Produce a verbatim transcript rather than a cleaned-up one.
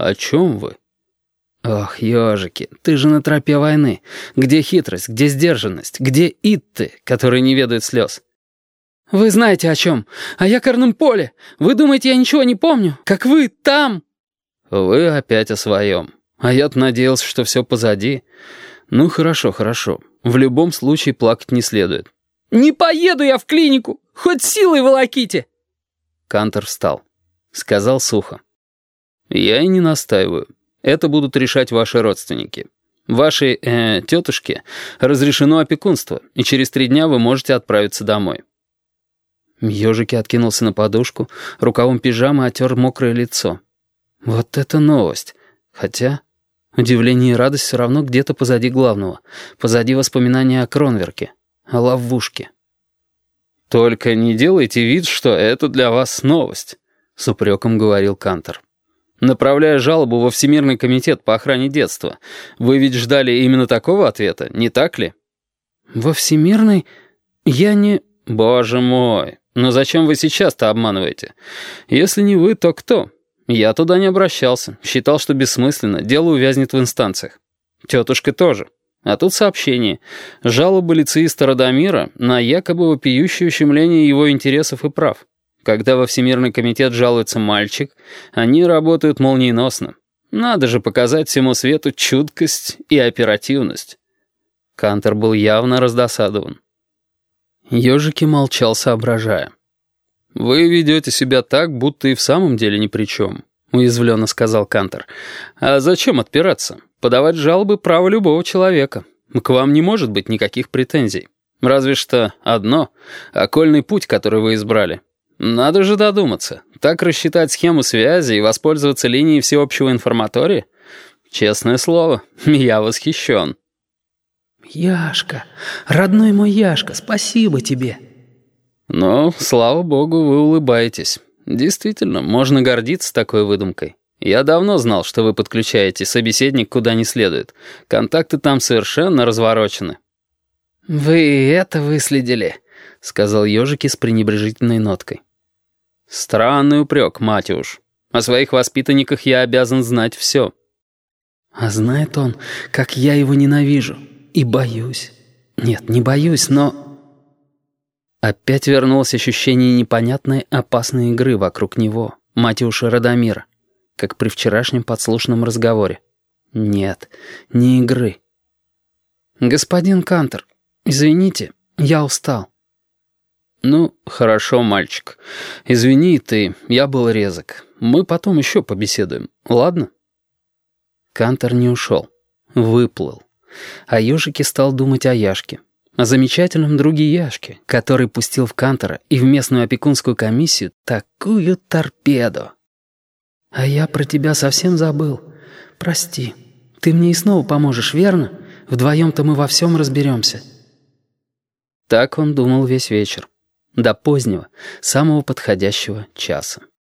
«О чем вы?» «Ох, ежики, ты же на тропе войны. Где хитрость, где сдержанность, где итты, которые не ведают слез?» «Вы знаете о чем? О якорном поле. Вы думаете, я ничего не помню? Как вы там?» «Вы опять о своем. А я-то надеялся, что все позади. Ну, хорошо, хорошо. В любом случае плакать не следует». «Не поеду я в клинику! Хоть силой волоките!» Кантор встал. Сказал сухо. «Я и не настаиваю. Это будут решать ваши родственники. Вашей, э, тетушке разрешено опекунство, и через три дня вы можете отправиться домой». Ёжики откинулся на подушку, рукавом пижамы отер мокрое лицо. Вот это новость. Хотя удивление и радость все равно где-то позади главного. Позади воспоминания о Кронверке, о ловушке. «Только не делайте вид, что это для вас новость», — с упреком говорил Кантор. «Направляя жалобу во Всемирный комитет по охране детства, вы ведь ждали именно такого ответа, не так ли?» «Во Всемирный? Я не...» «Боже мой, но зачем вы сейчас-то обманываете? Если не вы, то кто? Я туда не обращался, считал, что бессмысленно, дело увязнет в инстанциях. Тетушка тоже. А тут сообщение. Жалоба лицеиста Радомира на якобы вопиющее ущемление его интересов и прав. Когда во Всемирный комитет жалуется мальчик, они работают молниеносно. Надо же показать всему свету чуткость и оперативность». Кантор был явно раздосадован. Ёжики молчал, соображая. «Вы ведете себя так, будто и в самом деле ни при чем», — уязвленно сказал Кантор. «А зачем отпираться? Подавать жалобы — право любого человека. К вам не может быть никаких претензий. Разве что одно — окольный путь, который вы избрали. Надо же додуматься. Так рассчитать схему связи и воспользоваться линией всеобщего информатория? Честное слово, я восхищен». «Яшка, родной мой Яшка, спасибо тебе». «Ну, слава богу, вы улыбаетесь. Действительно, можно гордиться такой выдумкой. Я давно знал, что вы подключаете собеседник куда не следует. Контакты там совершенно разворочены». «Вы это выследили», — сказал Ёжики с пренебрежительной ноткой. «Странный упрек, Матюш. О своих воспитанниках я обязан знать все». «А знает он, как я его ненавижу. И боюсь. Нет, не боюсь, но...» Опять вернулось ощущение непонятной опасной игры вокруг него, Матюша Радомира, как при вчерашнем подслушанном разговоре. Нет, не игры. «Господин Кантор, извините, я устал». «Ну, хорошо, мальчик. Извини ты, я был резок. Мы потом еще побеседуем, ладно?» Кантор не ушел. Выплыл. А Ёжики стал думать о Яшке. О замечательном друге Яшке, который пустил в Кантора и в местную опекунскую комиссию такую торпеду. «А я про тебя совсем забыл. Прости. Ты мне и снова поможешь, верно? Вдвоем-то мы во всем разберемся». Так он думал весь вечер. До позднего, самого подходящего часа.